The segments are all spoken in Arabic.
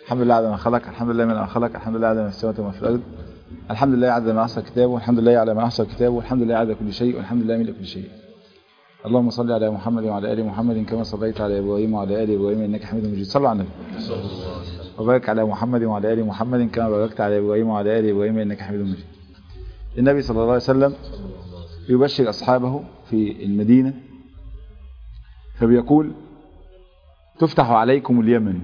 الحمد لله على ما خلق، الحمد لله من ما خلق، الحمد لله على ما في السماوات وما في الارض، الحمد لله عدد ما احصى كتابه، والحمد لله على ما احصى كتابه، والحمد لله عدد كل شيء، والحمد لله ملء كل شيء. اللهم صل على محمد وعلى ال محمد كما صليت على ابراهيم وعلى ال ابراهيم انك حميد مجيد. صلوا على النبي وبارك على محمد وعلى ال محمد كما باركت على ابراهيم وعلى ال ابراهيم انك حميد مجيد. النبي صلى الله عليه وسلم يبشر اصحابه في المدينه فبيقول: تفتح عليكم اليمن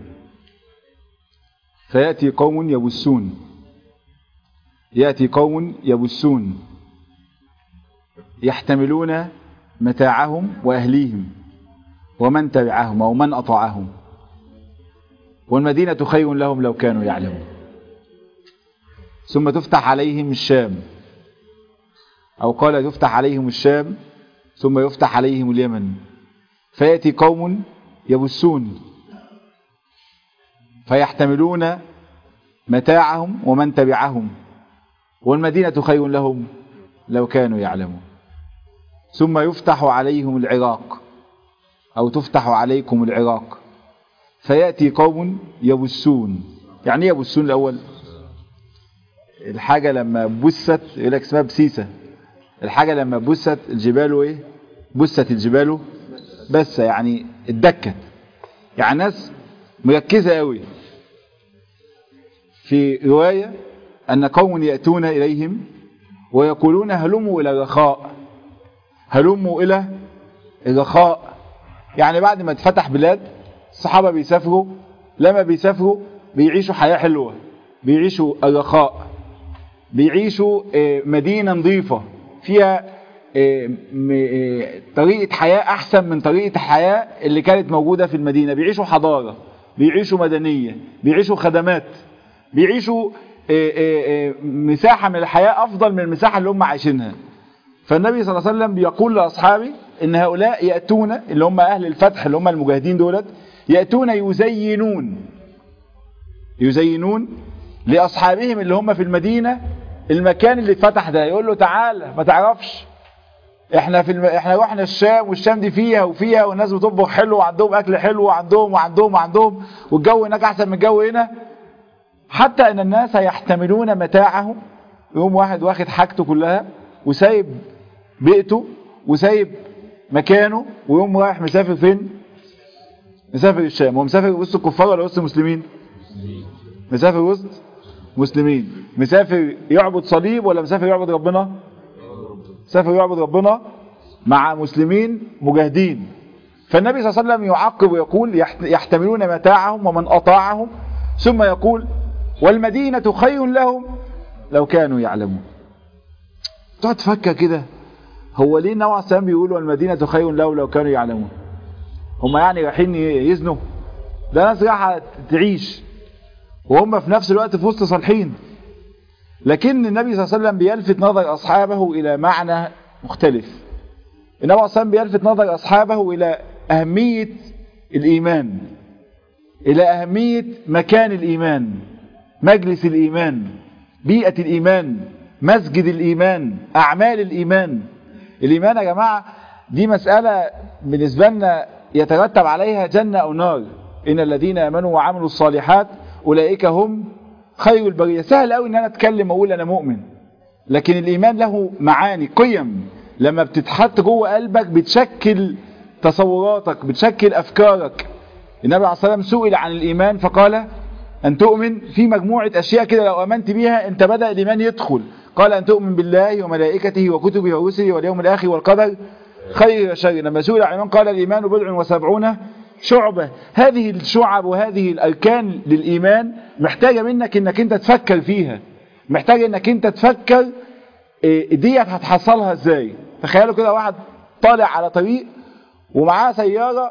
فيأتي قوم يبسون، يأتي قوم يبسون يحتملون متاعهم وأهليهم ومن تبعهم أو من أطاعهم، والمدينة خير لهم لو كانوا يعلمون. ثم تفتح عليهم الشام، أو قال تفتح عليهم الشام ثم يفتح عليهم اليمن فيأتي قوم يبسون فيحتملون متاعهم ومن تبعهم، والمدينة خير لهم لو كانوا يعلمون. ثم يفتح عليهم العراق، أو تفتح عليكم العراق فيأتي قوم يبسون. يعني ايه يبسون؟ الأول الحاجة لما بست يقول لك اسمها بسيسة. الحاجة لما بست الجبال ايه؟ بست الجبال بس يعني اتدكت، يعني ناس مركزة قوي. في رواية أن قوم يأتون إليهم ويقولون هلموا إلى الرخاء، هلموا إلى الرخاء. يعني بعد ما اتفتح بلاد الصحابة بيسافروا، لما بيسافروا بيعيشوا حياة حلوة، بيعيشوا الرخاء، بيعيشوا مدينة نظيفة فيها طريقة حياة أحسن من طريقة الحياة اللي كانت موجودة في المدينة. بيعيشوا حضارة، بيعيشوا مدنية، بيعيشوا خدمات، بيعيشوا مساحة من الحياة أفضل من المساحة اللي هم عايشينها. فالنبي صلى الله عليه وسلم بيقول لأصحابه إن هؤلاء يأتون، اللي هم أهل الفتح اللي هم المجاهدين دولت، يأتون يزينون لأصحابهم اللي هم في المدينة المكان اللي اتفتح ده. يقول له تعالى، ما تعرفش احنا احنا رحنا الشام، والشام دي فيها وفيها، والناس بتطبخ حلو وعندهم اكل حلو وعندهم والجو هناك احسن من الجو هنا، حتى ان الناس يحتملون متاعهم. يوم واحد واخد حاجته كلها وسايب بيئته وسايب مكانه، ويوم رايح مسافر فين؟ مسافر الشام. هو مسافر وسط الكفار ولا وسط المسلمين؟ مسافر وسط مسلمين. مسافر يعبد صليب ولا مسافر يعبد ربنا؟ مسافر يعبد ربنا مع مسلمين مجاهدين. فالنبي صلى الله عليه وسلم يعقب ويقول يحتملون متاعهم ومن أطاعهم، ثم يقول والمدينة خير لهم لو كانوا يعلمون. تقعد تفكر كده، هو ليه النبي عليه الصلاة والسلام بيقول والمدينة خير لهم لو كانوا يعلمون؟ هم يعني رايحين يزنوا؟ ده ناس رايحة تعيش، وهم في نفس الوقت في وسط صالحين. لكن النبي صلى الله عليه وسلم بيلفت نظر أصحابه إلى معنى مختلف. النبي صلى الله عليه وسلم بيلفت نظر أصحابه إلى أهمية الإيمان، إلى أهمية مكان الإيمان، مجلس الإيمان، بيئة الإيمان، مسجد الإيمان، أعمال الإيمان. الإيمان يا جماعة دي مسألة بالنسبة لنا يترتب عليها جنة أو نار. إن الذين آمنوا وعملوا الصالحات أولئك هم خير البرية. سهل قوي إن أنا أتكلم وأقول أنا مؤمن، لكن الإيمان له معاني، قيم لما بتتحط جوه قلبك بتشكل تصوراتك، بتشكل أفكارك. النبي عليه الصلاة والسلام سئل عن الإيمان فقال أن تؤمن في مجموعة أشياء كده لو أمنت بيها أنت بدأ الإيمان يدخل. قال أن تؤمن بالله وملائكته وكتبه ورسله واليوم الآخر والقدر خير وشر. لما سئل عن الإيمان قال الإيمان 70 شعبة. هذه الشعب وهذه الأركان للإيمان محتاجة منك إنك أنت تفكر فيها، محتاجة إنك أنت تفكر ديت هتحصلها إزاي. تخيلوا كده واحد طالع على طريق ومعاه سيارة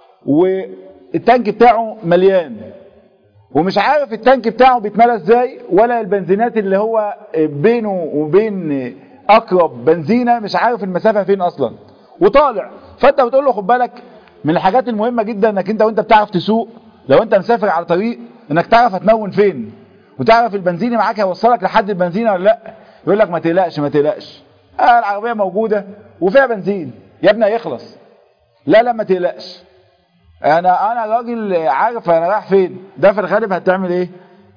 والتانك بتاعه مليان، ومش عارف التانك بتاعه بيتملى ازاي، ولا البنزينات اللي هو بينه وبين اقرب بنزينة مش عارف المسافة فين اصلا، وطالع. فانت بتقول له خد بالك من الحاجات المهمة جدا انك انت وانت بتعرف تسوق، لو انت مسافر على طريق انك تعرف هتمون فين، وتعرف البنزين معاك هيوصلك لحد البنزينة ولا لا. يقول لك ما تقلقش ما تقلقش، العربية موجودة وفيها بنزين يا ابني هيخلص. لا ما تقلقش. انا راجل عارف انا رايح فين. ده في الغالب هتعمل ايه؟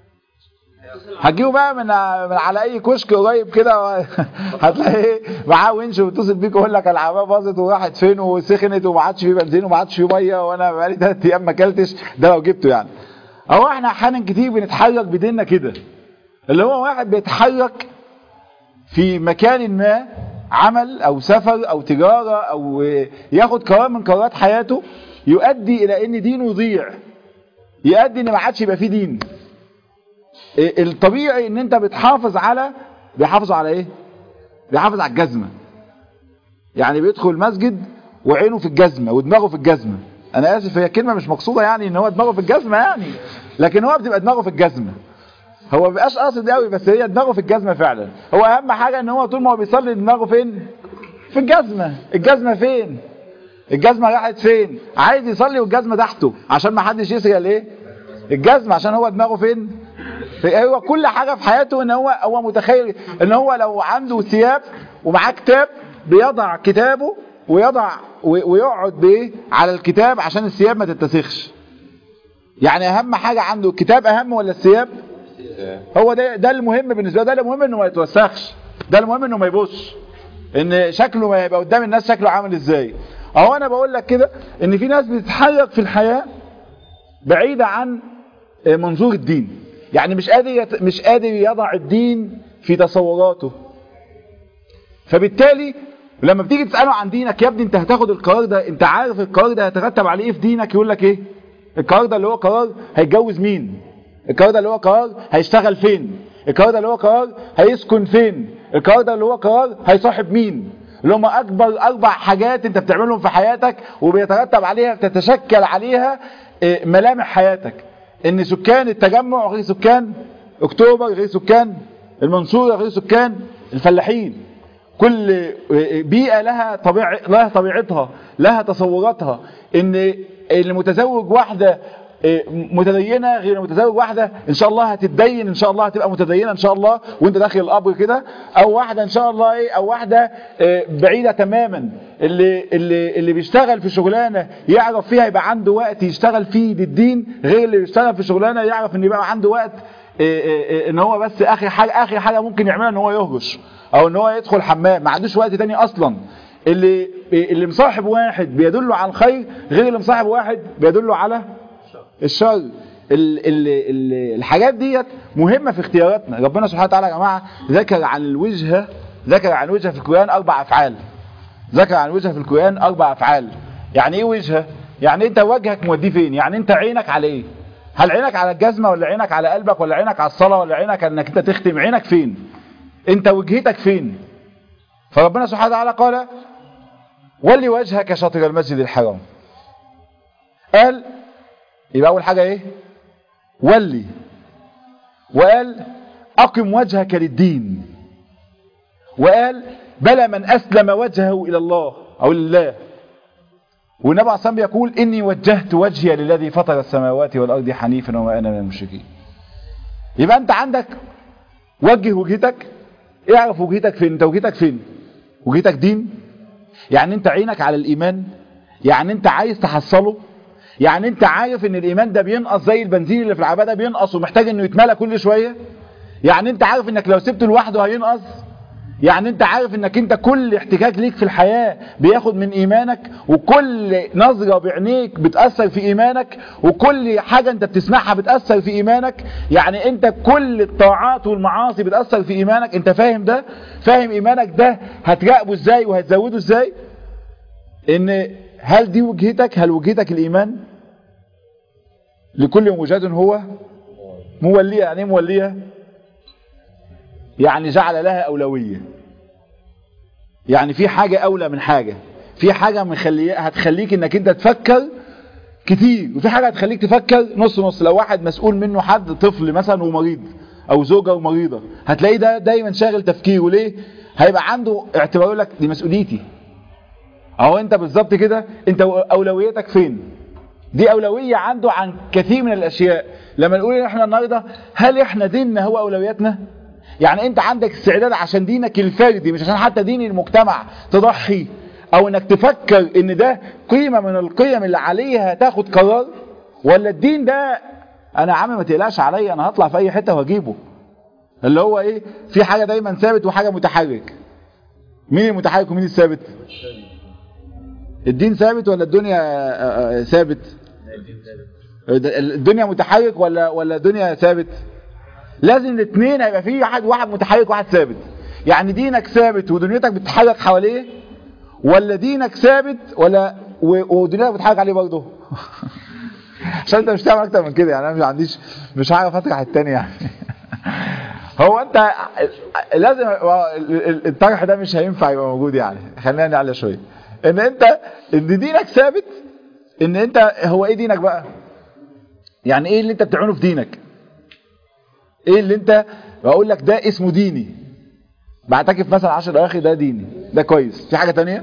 هتجيبه بقى من على اي كشك قريب كده هتلاقيه معاه ونش ويتصل بيك ويقول لك العربيه باظت وراحت فين وسخنت وما عادش فيه بنزين وما عادش فيه ميه وانا بقالي 3 ايام ما اكلتش. ده لو جبته يعني. او احنا احيانا كتير بنتحرك بديننا كده، اللي هو واحد بيتحرك في مكان ما، عمل او سفر او تجاره او ياخد قرار من قرارات حياته يؤدي الى ان دينه يضيع، يؤدي ان ما عادش يبقى فيه دين. الطبيعي ان انت بيحافظ على ايه؟ بيحافظ على الجزمه. يعني بيدخل المسجد وعينه في الجزمه ودماغه في الجزمه. انا اسف هي كلمه مش مقصوده يعني ان هو دماغه في الجزمه يعني، لكن هو بتبقى دماغه في الجزمه. هو ما بيبقاش قاصد قوي بس هي دماغه في الجزمه فعلا. هو اهم حاجه ان هو طول ما هو بيصلي دماغه فين؟ في الجزمه. الجزمه فين؟ الجزمه راحت فين؟ عايز يصلي والجزمه تحته عشان ما حدش يسرق الايه؟ الجزمه، عشان هو دماغه فين؟ هو كل حاجه في حياته ان هو متخيل ان هو لو عنده ثياب ومعاه كتاب بيضع كتابه ويقعد بايه؟ على الكتاب عشان الثياب ما تتسخش. يعني اهم حاجه عنده الكتاب اهم ولا الثياب؟ هو ده المهم بالنسبه له. ده المهم انه ما يتوسخش، ده المهم انه ما يبصش ان شكله ما يبقى قدام الناس شكله عامل ازاي. اهو انا بقول لك كده ان في ناس بتتحرك في الحياه بعيده عن منظور الدين. يعني مش قادر يضع الدين في تصوراته. فبالتالي لما بتيجي تساله عن دينك، يا ابني انت هتاخد القرار ده، انت عارف القرار ده هيترتب عليه ايه في دينك؟ يقول لك ايه؟ القرار ده اللي هو قرار هيتجوز مين، القرار ده اللي هو قرار هيشتغل فين، القرار ده اللي هو قرار هيسكن فين، القرار ده اللي هو قرار هيصاحب مين. اللي هم اكبر 4 حاجات انت بتعملهم في حياتك وبيترتب عليها بتتشكل عليها ملامح حياتك. ان سكان التجمع غير سكان اكتوبر، غير سكان المنصورة، غير سكان الفلاحين. كل بيئة لها طبيعتها، لها تصوراتها. ان المتزوج واحدة متدينة غير متزوج واحدة ان شاء الله هتتدين، ان شاء الله هتبقى متدينة ان شاء الله وانت داخل القبر كده، او واحدة ان شاء الله او واحدة بعيدة تماما. اللي بيشتغل في شغلانة يعرف فيها يبقى عنده وقت يشتغل فيه للدين، غير اللي بيشتغل في شغلانة يعرف ان يبقى عنده وقت ان هو بس اخر حاجة ممكن يعملها ان هو يهرش او ان هو يدخل حمام، ما عندوش وقت تاني اصلا. اللي مصاحب واحد بيدله على الخير غير اللي مصاحب واحد بيدله على الشر. الحاجات ديت مهمة في اختياراتنا. ربنا سبحانه وتعالى يا جماعة ذكر عن الوجهة في القرآن 4 أفعال. ذكر عن الوجهة في القرآن 4 أفعال. يعني ايه وجهة؟ يعني انت وجهك موديه فين؟ يعني انت عينك على ايه؟ هل عينك على الجزمة ولا عينك على قلبك ولا عينك على الصلاة ولا عينك انك انت تختم؟ عينك فين؟ انت وجهتك فين؟ فربنا سبحانه وتعالى قال ولي وجهك شطر المسجد الحرام. قال يبقى اول حاجة ايه؟ ولي. وقال اقم وجهك للدين. وقال بلى من اسلم وجهه الى الله او لله. والنبي عليه الصلاة والسلام يقول اني وجهت وجهي للذي فطر السماوات والارض حنيفا وما انا من المشركين. يبقى انت عندك وجه وجهتك، اعرف وجهتك فين. انت وجهتك فين؟ وجهتك دين؟ يعني انت عينك على الايمان؟ يعني انت عايز تحصله؟ يعني انت عارف ان الايمان ده بينقص زي البنزين اللي في العربيه ده بينقص ومحتاج انه يتملى كل شويه؟ يعني انت عارف انك لو سبته لوحده هينقص؟ يعني انت عارف انك انت كل احتكاك ليك في الحياة بياخد من ايمانك، وكل نظرة بعينيك بتأثر في ايمانك، وكل حاجة انت بتسمعها بتأثر في ايمانك. يعني انت كل الطاعات والمعاصي بتأثر في ايمانك. انت فاهم ده؟ فاهم ايمانك ده هتراقبه ازاي وهتزوده ازاي؟ ان هل دي وجهتك؟ هل وجهتك الايمان؟ لكل وجهة هو مولية. يعني ايه مولية؟ يعني جعل لها أولوية. يعني في حاجة أولى من حاجة، في حاجة هتخليك انك انت تفكر كتير، وفي حاجة هتخليك تفكر نص نص. لو واحد مسؤول منه حد طفل مثلا ومريض او زوجة ومريضة، هتلاقيه ده دايما شاغل تفكيره. ليه؟ هيبقى عنده اعتبار لك دي مسؤوليتي. اهو انت بالظبط كده، انت أولويتك فين؟ دي أولوية عنده عن كثير من الأشياء. لما نقول احنا النهاردة هل احنا ديننا هو أولوياتنا؟ يعني انت عندك استعداد عشان دينك الفردي، مش عشان حتى دين المجتمع، تضحي او انك تفكر ان ده قيمة من القيم اللي عليها تاخد قرار، ولا الدين ده انا عمي ما تقلقش عليا انا هطلع في اي حتة واجيبه، اللي هو ايه، في حاجة دايما ثابت وحاجة متحرك. مين المتحرك ومين الثابت؟ الدين ثابت ولا الدنيا ثابت؟ الدنيا متحرك ولا الدنيا ثابت؟ لازم الاثنين هيبقى فيه واحد متحرك وواحد ثابت. يعني دينك ثابت ودنيتك بتتحرك حواليه، ولا دينك ثابت ودنيتك بتتحرك عليه برضه؟ عشان انت مش تعمل اكتر من كده، يعني انا مش هعرف اطرح التاني يعني. هو انت لازم الطرح ده مش هينفع يبقى موجود، يعني خلينا نعلى شويه ان دينك ثابت. ان انت هو ايه دينك بقى؟ يعني ايه اللي انت بتعمله في دينك؟ ايه اللي انت بقول لك ده اسمه ديني، بعتكف مثلا 10 اواخر ده ديني، ده كويس. في حاجه تانية؟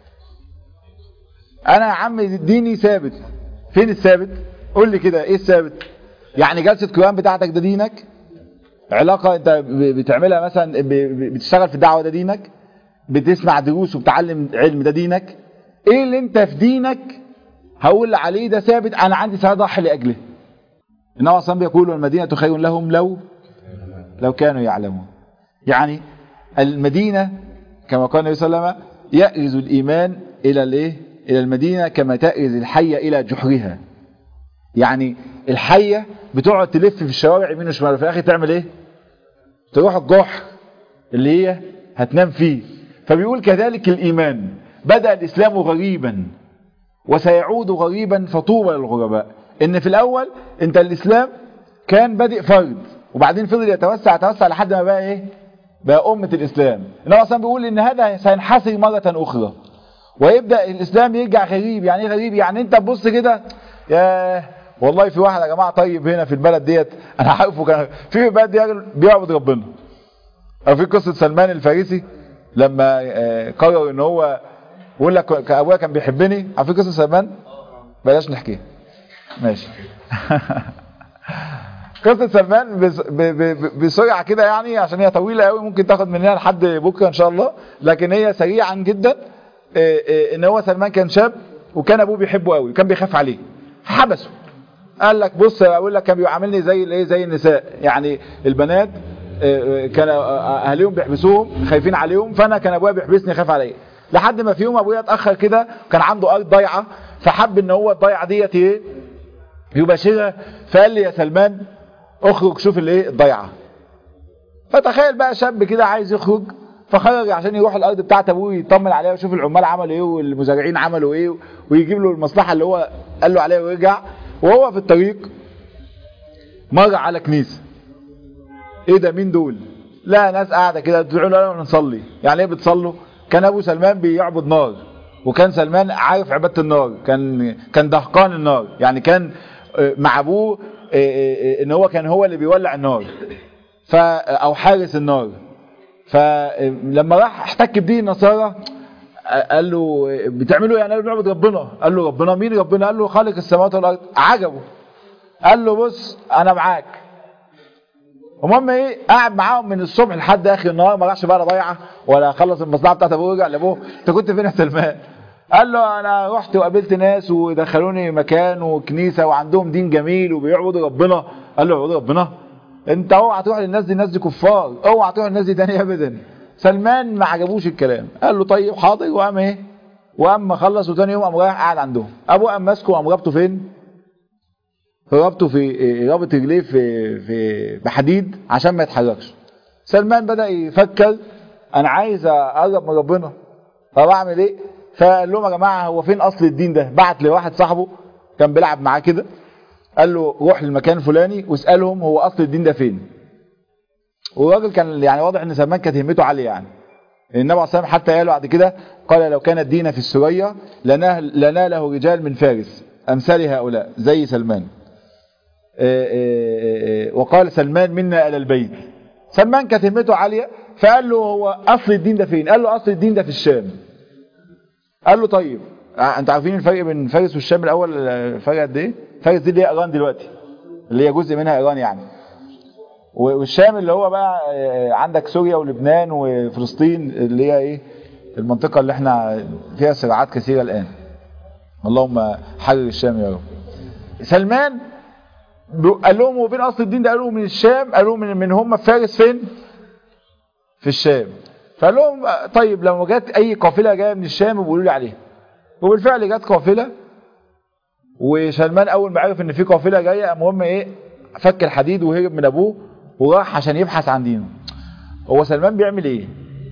انا يا عم ديني ثابت. فين الثابت؟ قول لي كده ايه الثابت؟ يعني جلسه قرآن بتاعتك ده دينك؟ علاقه انت بتعملها مثلا بتشتغل في الدعوه ده دينك؟ بتسمع دروس وبتعلم علم ده دينك؟ ايه اللي انت في دينك هقول عليه ده ثابت انا عندي سعادة ضحي لاجله؟ النبي صلى الله عليه وسلم بيقول المدينه خير لهم لو كانوا يعلمون. يعني المدينه كما قال النبي صلى الله عليه وسلم يأرز الايمان الى المدينه كما تأرز الحيه الى جحرها. يعني الحيه بتقعد تلف في الشوارع يمين وشمال، وفي الاخر تعمل ايه؟ تروح الجحر اللي هي هتنام فيه. فبيقول كذلك الايمان بدأ الاسلام غريبا وسيعود غريبا فطوبى للغرباء. ان في الاول انت الاسلام كان بادئ فرد، وبعدين فضل يتوسع لحد ما بقى ايه؟ بقى امه الاسلام. النبي اصلا بيقول ان هذا سينحسر مره اخرى ويبدا الاسلام يرجع غريب. يعني ايه غريب؟ يعني انت تبص كده يا والله في واحد يا جماعه طيب هنا في البلد ديت انا عارفه كان في البلد دي راجل بيعبد ربنا. او في قصه سلمان الفارسي لما قرر ان هو يقول لك ابويا كان بيحبني. عارفين قصه سلمان؟ بلاش نحكيها ماشي. قصه سلمان بسرعه كده يعني عشان هي طويله قوي ممكن تاخد مننا لحد بكره ان شاء الله، لكن هي سريعا جدا. ان هو سلمان كان شاب وكان ابوه بيحبه قوي وكان بيخاف عليه، فحبسه. قال لك بص اقول لك كان بيعاملني زي النساء، يعني البنات كان اهاليهم بيحبسوهم خايفين عليهم، فانا كان ابويا بيحبسني خايف عليا. لحد ما في يوم ابويا اتاخر كده كان عنده ارض ضايعه، فحب ان هو الضايعه ديت ايه يباشرها، فقال لي يا سلمان اخرج شوف الايه الضايعه. فتخيل بقى شاب كده عايز يخرج، فخرج عشان يروح الارض بتاعت ابوه يطمن عليها ويشوف العمال عملوا ايه والمزارعين عملوا ايه ويجيب له المصلحه اللي هو قال له عليها ويرجع. وهو في الطريق مر على كنيسه. ايه ده مين دول؟ لا ناس قاعده كده بتدعوا له نصلي. يعني ايه بتصلوا؟ كان ابو سلمان بيعبد نار، وكان سلمان عارف عباده النار، كان دهقان النار، يعني كان مع ابوه ان هو كان هو اللي بيولع النار او حارس النار. فلما راح احتك بدين النصارى قال له بتعملوا يعني بنعبد ربنا. قال له ربنا مين ربنا؟ قال له خالق السماوات والارض. عجبه، قال له بص انا معاك. المهم ايه قاعد معاهم من الصبح لحد اخر النهار، ما راحش بقى ضيعه ولا خلص المصلحه بتاعت ابوه ورجع لابوه. انت كنت فين يا سلمان؟ قال له انا رحت وقابلت ناس ودخلوني مكان وكنيسه وعندهم دين جميل وبيعبدوا ربنا. قال له يعبدوا ربنا؟ انت اوعى تروح للناس دي، الناس دي كفار، اوعى تروح للناس دي تاني ابدا. سلمان ما عجبوش الكلام، قال له طيب حاضر، وقام ايه وقام خلص. وتاني يوم قام رايح قاعد عندهم. ابوه قام ماسكه وقام رابطه فين؟ رابطه في رابط رجليه في بحديد عشان ما يتحركش. سلمان بدأ يفكر انا عايز اقرب من ربنا، طب اعمل ايه؟ فقال لهم يا جماعه هو فين اصل الدين ده؟ بعت لواحد صاحبه كان بيلعب معاه كده، قال له روح للمكان الفلاني واسالهم هو اصل الدين ده فين. والراجل كان يعني واضح ان سلمان كانت همته عاليه. يعني النبي عليه الصلاه والسلام حتى قال بعد كده قال لو كان الدين في السريه لناله رجال من فارس امثال هؤلاء زي سلمان. وقال سلمان منا الى البيت. سلمان كانت همته عاليه، فقال له هو اصل الدين ده فين؟ قال له اصل الدين ده في الشام. قال له طيب انتوا عارفين الفرق بين فارس والشام الاول فرق قد ايه؟ فارس دي اللي هي ايران دلوقتي، اللي هي جزء منها ايران يعني، والشام اللي هو بقى عندك سوريا ولبنان وفلسطين اللي هي ايه المنطقة اللي احنا فيها صراعات كثيرة الآن. اللهم حرر الشام يا رب. سلمان قال لهم وفين أصل الدين ده؟ قالوا من الشام. قالوا من هم في فارس فين؟ في الشام. فقال لهم طيب لما جت أي قافلة جاية من الشام بيقولوا لي عليها. وبالفعل جت قافلة، وسلمان أول ما عرف إن في قافلة جاية المهم إيه فك الحديد وهرب من أبوه وراح عشان يبحث عن دينه. هو سلمان بيعمل إيه؟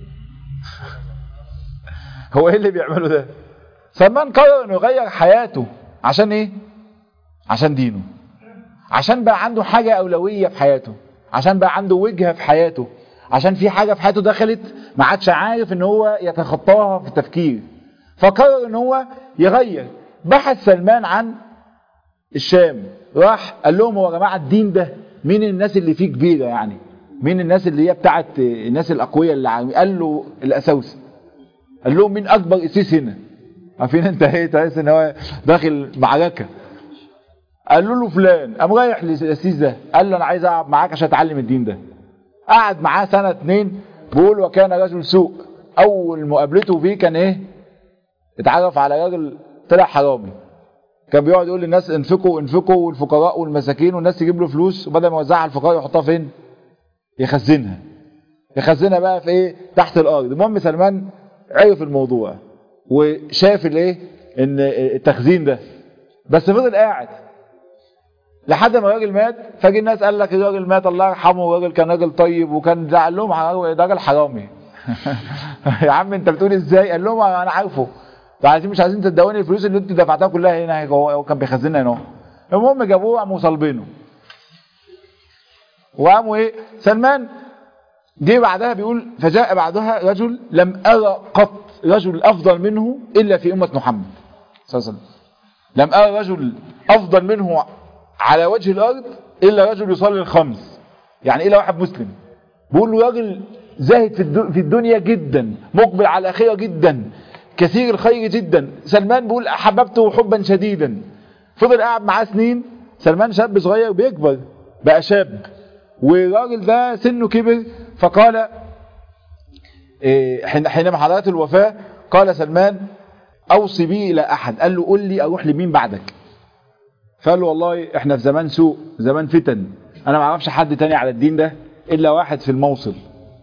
هو إيه اللي بيعمله ده؟ سلمان قرر إنه يغير حياته عشان إيه؟ عشان دينه، عشان بقى عنده حاجة أولوية في حياته، عشان بقى عنده وجهة في حياته، عشان في حاجة في حياته دخلت ما عادش عارف إن هو يتخطاها في التفكير. فقرر إن هو يغير. بحث سلمان عن الشام، راح قال لهم هو يا جماعة الدين ده مين الناس اللي فيه كبيرة يعني؟ مين الناس اللي هي بتاعت الناس الأقوياء اللي عارفين؟ قال له الأساوسة. قال لهم مين أكبر قسيس هنا؟ عارفين انت ايه تحس ان هو داخل معركة. قالوا له فلان. قام رايح للقسيس ده قال له انا عايز اقعد معاك عشان اتعلم الدين ده. قعد معاه سنة 2. بيقول وكان رجل سوء. اول مقابلته فيه كان ايه؟ اتعرف على راجل طلع حرامي. كان بيقعد يقول للناس انفقوا انفقوا والفقراء والمساكين، والناس تجيب له فلوس وبدل ما يوزعها على الفقراء يحطها فين؟ يخزنها بقى في ايه؟ تحت الارض. المهم سلمان عرف الموضوع وشاف الايه؟ ان التخزين ده، بس فضل قاعد لحد ما الراجل مات. فجي الناس قال لك الراجل مات الله يرحمه، الراجل كان راجل طيب وكان زعل لهم ده راجل حرامي. يا عم انت بتقول ازاي؟ قال لهم انا عارفه، مش عايزين تدوني الفلوس اللي انت دفعتها كلها هنا، هو كان بيخزنها هنا. المهم جابوه قاموا صلبينه وقاموا ايه؟ سلمان جه بعدها بيقول فجاء بعدها رجل لم ارى قط رجل افضل منه الا في امه محمد صلى الله عليه وسلم. لم ارى رجل افضل منه على وجه الارض الا رجل يصلي الخمس، يعني الا واحد مسلم. بيقول له راجل زاهد في الدنيا جدا، مقبل على الاخره جدا، كثير الخير جدا. سلمان بيقول احببته حبا شديدا. فضل قاعد معاه سنين. سلمان شاب صغير بيكبر بقى شاب، والراجل ده سنه كبر. فقال حينما حضرت الوفاة قال سلمان اوصي بي الى احد. قال له قل لي اروح لمين بعدك؟ فقال له والله احنا في زمان سوء، زمان فتن، انا ما اعرفش حد تاني على الدين ده الا واحد في الموصل.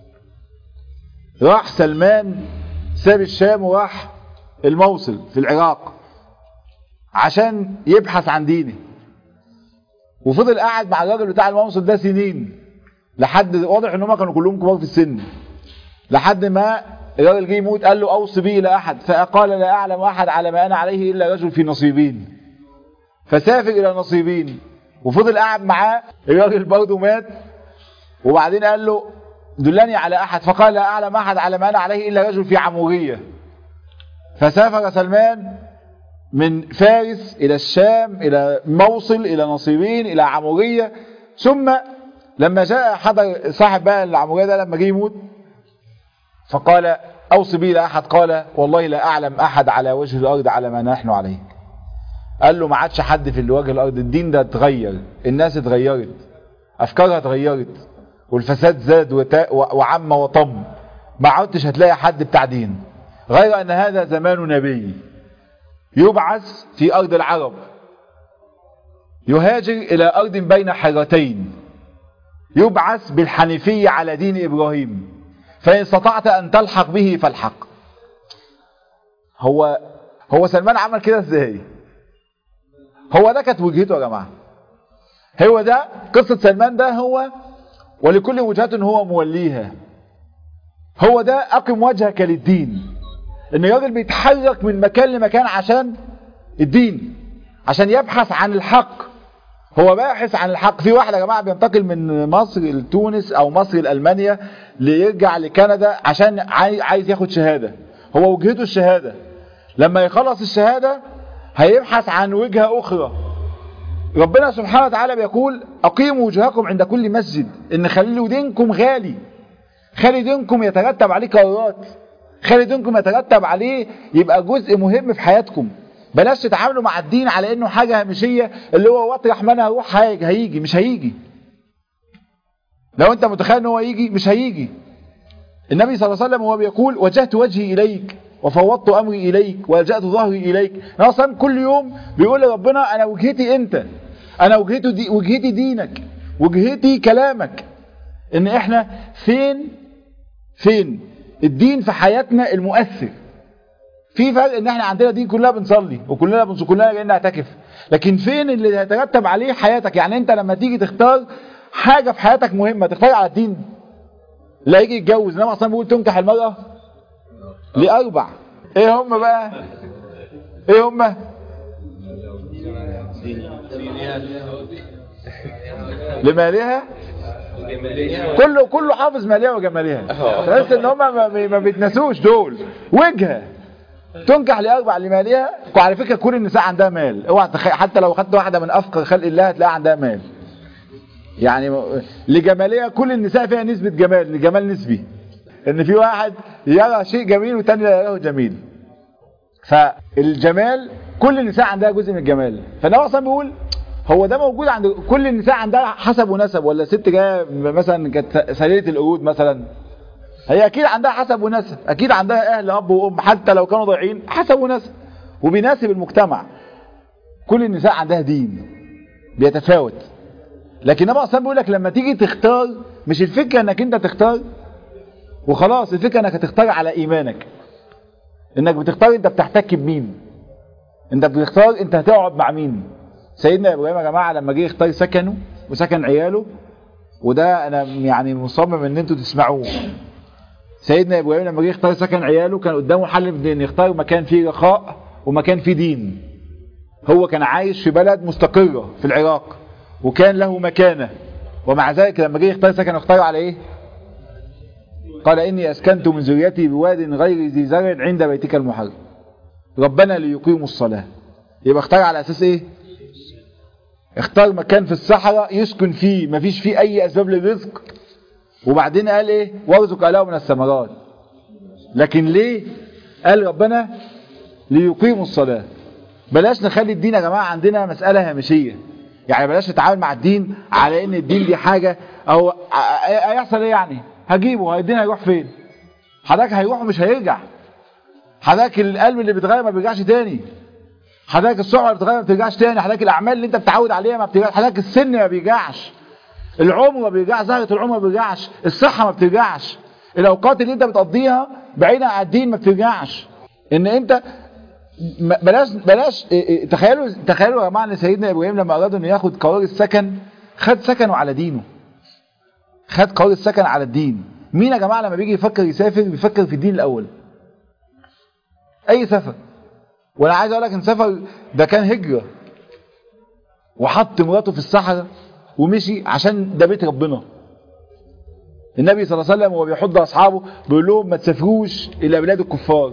راح سلمان ساب الشام وراح الموصل في العراق عشان يبحث عن دينه. وفضل قاعد مع الراجل بتاع الموصل ده سنين، لحد واضح ان هم كانوا كلهم كبار في السن، لحد ما الراجل جه يموت. قال له اوصي بي الى احد، فقال لا اعلم احد على ما انا عليه الا رجل في نصيبين. فسافر الى نصيبين وفضل قاعد معاه. الراجل برضه مات. وبعدين قال له دلني على احد، فقال لا اعلم احد على ما انا عليه الا رجل في عمورية. فسافر سلمان من فارس الى الشام الى موصل الى نصيبين الى عمورية. ثم لما جاء حضر صاحب بقى العمورية ده لما جه يموت فقال اوصي بي الى احد. قال والله لا اعلم احد على وجه الارض على ما نحن عليه. قال له ما عادش حد في وجه الارض، الدين ده اتغير، الناس اتغيرت، افكارها اتغيرت، والفساد زاد وعم وطم، ما عدتش هتلاقي حد بتاع دين. غير ان هذا زمان نبي يبعث في ارض العرب، يهاجر الى ارض بين حيرتين، يبعث بالحنيفية على دين ابراهيم، فان استطعت ان تلحق به فالحق. هو سلمان عمل كده ازاي؟ هو ده كانت وجهته يا جماعة. هو ده قصة سلمان ده، هو ولكل وجهة هو موليها. هو ده أقم وجهك للدين. ان الراجل بيتحرك من مكان لمكان عشان الدين، عشان يبحث عن الحق. هو باحث عن الحق. في واحد يا جماعة بينتقل من مصر لتونس او مصر لألمانيا ليرجع لكندا عشان عايز ياخد شهادة. هو وجهته الشهادة. لما يخلص الشهادة هيبحث عن وجهة اخرى. ربنا سبحانه وتعالى بيقول اقيموا وجهكم عند كل مسجد، ان خلوا دينكم غالي، خلي دينكم يترتب عليه قرارات، خلي دينكم يترتب عليه يبقى جزء مهم في حياتكم. بلاش تتعاملوا مع الدين على انه حاجة هامشية، اللي هو واطرح ما انا هروح هيجي. مش هيجي. لو انت متخيل ان هو يجي مش هيجي. النبي صلى الله عليه وسلم وهو بيقول وجهت وجهي إليك وفوضت أمري إليك والجأت ظهري إليك. أصلا كل يوم بيقول لربنا أنا وجهتي أنت، أنا وجهتي دينك، وجهتي كلامك. إن إحنا فين الدين في حياتنا المؤثر. في فرق إن إحنا عندنا دين كلنا بنصلي وكلنا جايين نعتكف، لكن فين اللي هيترتب عليه حياتك؟ يعني أنت لما تيجي تختار حاجة في حياتك مهمة تختار على الدين. لا يجي يتجوز، انما اصلا بيقول تنكح المرأة ل4. ايه هم بقى؟ ايه هم؟ لمالها، كله حافظ مالها وجمالها. تحس ان هم ما بيتنسوش دول. وجهه تنكح ل4 لمالها. وعلى فكره كل النساء عندها مال، اوعى تخيل حتى لو خدت واحده من افقر خلق الله هتلاقيها عندها مال. يعني لجمالها كل النساء فيها نسبة جمال، الجمال نسبي، ان في واحد يرى شيء جميل والتاني لا يراه جميل. فالجمال كل النساء عندها جزء من الجمال. فالنبي اصلا بيقول هو ده موجود عند كل النساء، عندها حسب ونسب. ولا ست جايه مثلا كانت سليله القرود مثلا، هي اكيد عندها حسب ونسب، اكيد عندها اهل اب وام حتى لو كانوا ضايعين حسب ونسب وبيناسب المجتمع. كل النساء عندها دين بيتفاوت. لكن النبي اصلا بيقول لك لما تيجي تختار، مش الفكره انك انت تختار وخلاص، الفكره انك هتختار على ايمانك، انك بتختار انت بتحتك بمين، انت بتختار انت هتقعد مع مين. سيدنا ابراهيم يا جماعه لما جه يختار سكنه وسكن عياله، وده انا يعني مصمم ان انتوا تسمعوه. سيدنا ابراهيم لما جه يختار سكن عياله كان قدامه حل من ان يختار مكان فيه رخاء ومكان فيه دين. هو كان عايش في بلد مستقره في العراق وكان له مكانه، ومع ذلك لما جه يختار سكن اختار على ايه؟ قال اني اسكنت من ذريتي بواد غير ذي زرع عند بيتك المحرم ربنا ليقيموا الصلاه. يبقى اختار على اساس ايه؟ اختار مكان في الصحراء يسكن فيه مفيش فيه اي اسباب للرزق، وبعدين قال ايه؟ وارزق اهله من الثمرات. لكن ليه قال ربنا ليقيموا الصلاه؟ بلاش نخلي الدين يا جماعه عندنا مساله هامشيه. يعني بلاش نتعامل مع الدين على ان الدين دي حاجه او هيحصل ايه يعني؟ هجيبه الدين هيروح فين؟ حضرتك هيروح ومش هيرجع. حضرتك القلب اللي بيتغير ما بيرجعش تاني. حضرتك السرعه اللي بتتغير ما بترجعش تاني. حضرتك الاعمال اللي انت بتتعود عليها ما بترجعش. حضرتك السن ما بيرجعش. العمر ما بيرجعش، زهره العمر ما بيرجعش، الصحه ما بترجعش، الاوقات اللي انت بتقضيها بعيدا عن الدين ما بترجعش. ان انت بلاش تخيلوا يا جماعه ان سيدنا ابراهيم لما اراد انه ياخد قرار السكن خد سكنه على دينه. خد قرار السكن على الدين. مين يا جماعه لما بيجي يفكر يسافر بيفكر في الدين الاول؟ اي سفر. وانا عايز اقول لك ان سفر ده كان هجره، وحط مراته في الصحراء ومشي عشان ده بيت ربنا. النبي صلى الله عليه وسلم وهو بيحض اصحابه بيقول لهم ما تسافروش الى بلاد الكفار.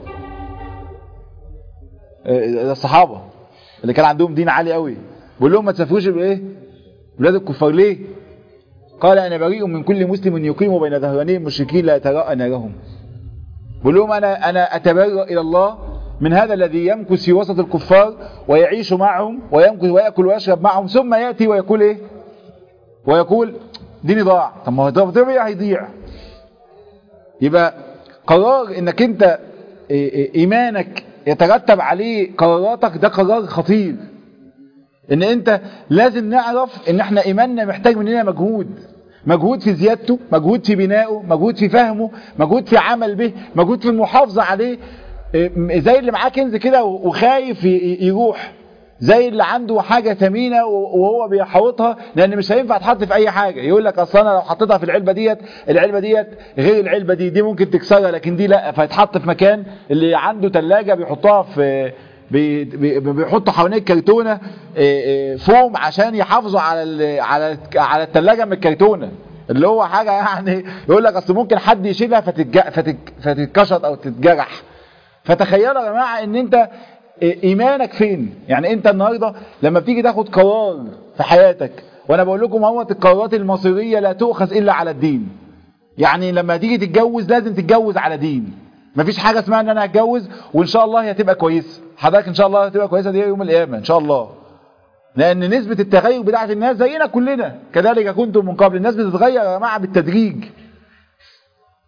الصحابه اللي كان عندهم دين عالي قوي بيقول لهم ما تسافروش بايه؟ بلاد الكفار. ليه؟ قال انا بريء من كل مسلم يقيم بين ظهراني المشركين لا يتراءى نارهم. بيقول لهم انا اتبرأ الى الله من هذا الذي يمكث في وسط الكفار ويعيش معهم ويمكث ويأكل ويشرب معهم ثم يأتي ويقول ايه؟ ويقول ديني ضاع. طب ما هو ده هيضيع. يبقى قرار انك انت ايمانك يترتب عليه قراراتك ده قرار خطير. ان انت لازم نعرف ان احنا ايماننا محتاج مننا مجهود في زيادته، مجهود في بنائه، مجهود في فهمه، مجهود في عمل به، مجهود في المحافظة عليه. زي اللي معاه كنز كده وخايف يروح، زي اللي عنده حاجة ثمينة وهو بيحوطها لان مش هينفع تحط في اي حاجة. يقول لك اصلا انا لو حطيتها في العلبة ديت غير العلبة دي ممكن تكسرها، لكن دي لا، فيتحط في مكان. اللي عنده ثلاجة بيحطها في بيحطوا حوالين الكرتونه فوم عشان يحافظوا على الثلاجه من الكرتونه، اللي هو حاجه يعني يقول لك اصل ممكن حد يشيلها فتتكشط او تتجرح. فتخيلوا يا جماعه ان انت ايمانك فين. يعني انت النهارده لما بتيجي تاخد قرار في حياتك، وانا بقول لكم اهوت القرارات المصيريه لا تؤخذ الا على الدين. يعني لما تيجي تتجوز لازم تتجوز على دين. مفيش حاجه اسمها ان انا هتجوز وان شاء الله هي هتبقى كويسه. حضرتك ان شاء الله هتبقى كويسه دي يوم القيامه ان شاء الله. لان نسبه التغير بتاعه الناس زينا كلنا كذلك كنتم من قبل. الناس بتتغير يا جماعه بالتدريج.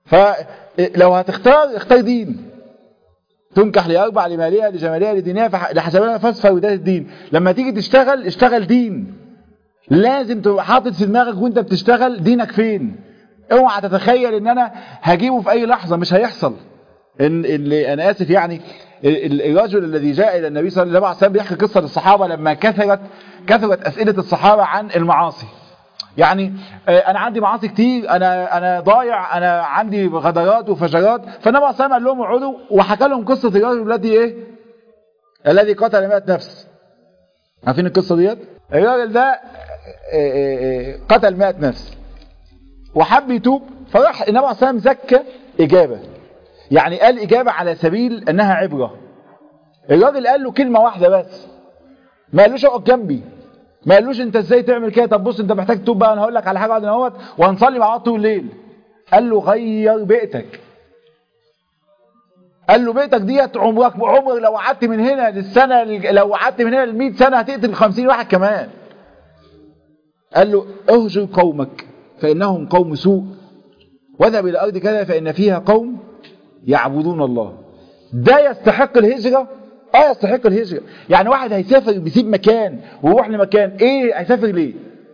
فلو هتختار اختار دين. تنكح لأربع: لمالها، لجمالها، لدينها، لحسبها فاسفر وده الدين. لما تيجي تشتغل اشتغل دين، لازم تبقى حاطط في دماغك وانت بتشتغل دينك فين. اوعى تتخيل ان انا هجيبه في اي لحظة، مش هيحصل. اللي انا اسف يعني، الرجل الذي جاء الى النبي صلى الله عليه وسلم بيحكي قصة للصحابة لما كثرت اسئلة الصحابة عن المعاصي. يعني انا عندي معاصي كتير، انا ضايع، انا عندي غدرات وفجرات. فالنبي صلى الله عليه وسلم قال لهم اقعدوا وحكى لهم قصة الرجل الذي قتل 100 نفس. عارفين القصة ديت؟ الراجل ده قتل 100 نفس وحب يتوب، فراح النبي عليه الصلاة والسلام زكى إجابة، يعني قال إجابة على سبيل أنها عبرة. الراجل قال له كلمة واحدة بس، ما قالوش اقعد جنبي، ما قالوش انت ازاي تعمل كده، طب بص انت محتاج تتوب بقى، انا هقول لك على حاجة بعد اهوت وهنصلي مع بعض طول الليل. قال له غير بيئتك. قال له بيئتك ديت عمرك لو قعدت من هنا للسنة، لو قعدت من هنا ل100 سنة هتقتل 50 واحد كمان. قال له اهجر قومك فإنهم قوم سوء، واذهب إلى أرض كذا فإن فيها قوم يعبدون الله. ده يستحق الهجرة؟ يستحق الهجرة. يعني واحد هيسافر بيسيب مكان ويروح لمكان، ايه هيسافر ليه؟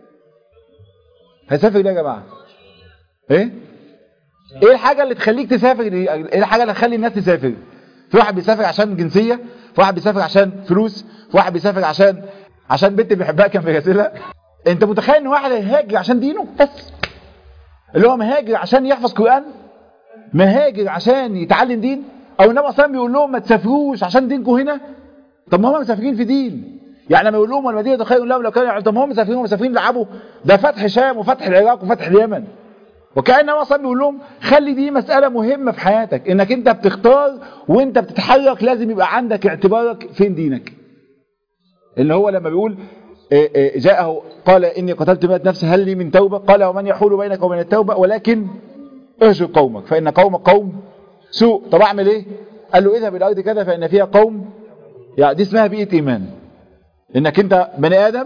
هيسافر ليه يا جماعة؟ ايه الحاجة اللي تخليك تسافر ليه؟ ايه الحاجة اللي تخلي الناس تسافر؟ في واحد بيسافر عشان جنسية، في واحد بيسافر عشان فلوس، في واحد بيسافر عشان بنت بيحبها كان بيغسلها. انت متخيل ان واحد هيهاجر عشان دينه بس؟ اللي هو مهاجر عشان يحفظ قرآن، مهاجر عشان يتعلم دين؟ او النبي صلى الله عليه وسلم بيقول لهم ما تسافروش عشان دينكم هنا؟ طب ما هم مسافرين في دين. يعني لما يقول لهم المدينة خير لهم لو كانوا، طب ما هم مسافرين يلعبوا، ده فتح شام وفتح العراق وفتح اليمن. وكأن النبي صلى الله عليه وسلم بيقول لهم خلي دي مسألة مهمة في حياتك، انك انت بتختار وانت بتتحرك لازم يبقى عندك اعتبارك فين دينك. اللي هو لما بيقول جاءه قال إني قتلت 100 نفس هل لي من توبة؟ قال ومن يحول بينك وبين التوبة ولكن اهجر قومك فإن قومك قوم سوء. طب أعمل إيه؟ قال له اذهب إلى الأرض كذا فإن فيها قوم، يعني دي اسمها بيئة إيمان. إنك أنت بني آدم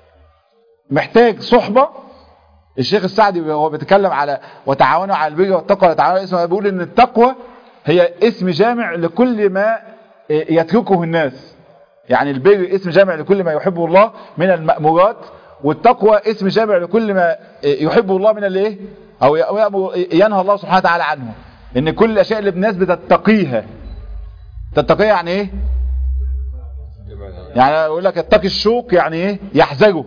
محتاج صحبة. الشيخ السعدي وهو بيتكلم على وتعاونوا على البر والتقوى وتعاونوا اسمه، بيقول إن التقوى هي اسم جامع لكل ما يتركه الناس. يعني البر اسم جامع لكل ما يحبه الله من المأمورات، والتقوى اسم جامع لكل ما يحبه الله من الايه او ينهى الله سبحانه وتعالى عنه. ان كل الاشياء اللي الناس بتتقيها. تتقيها يعني ايه؟ يعني اقول لك اتقي الشوق يعني ايه؟ يحزجه.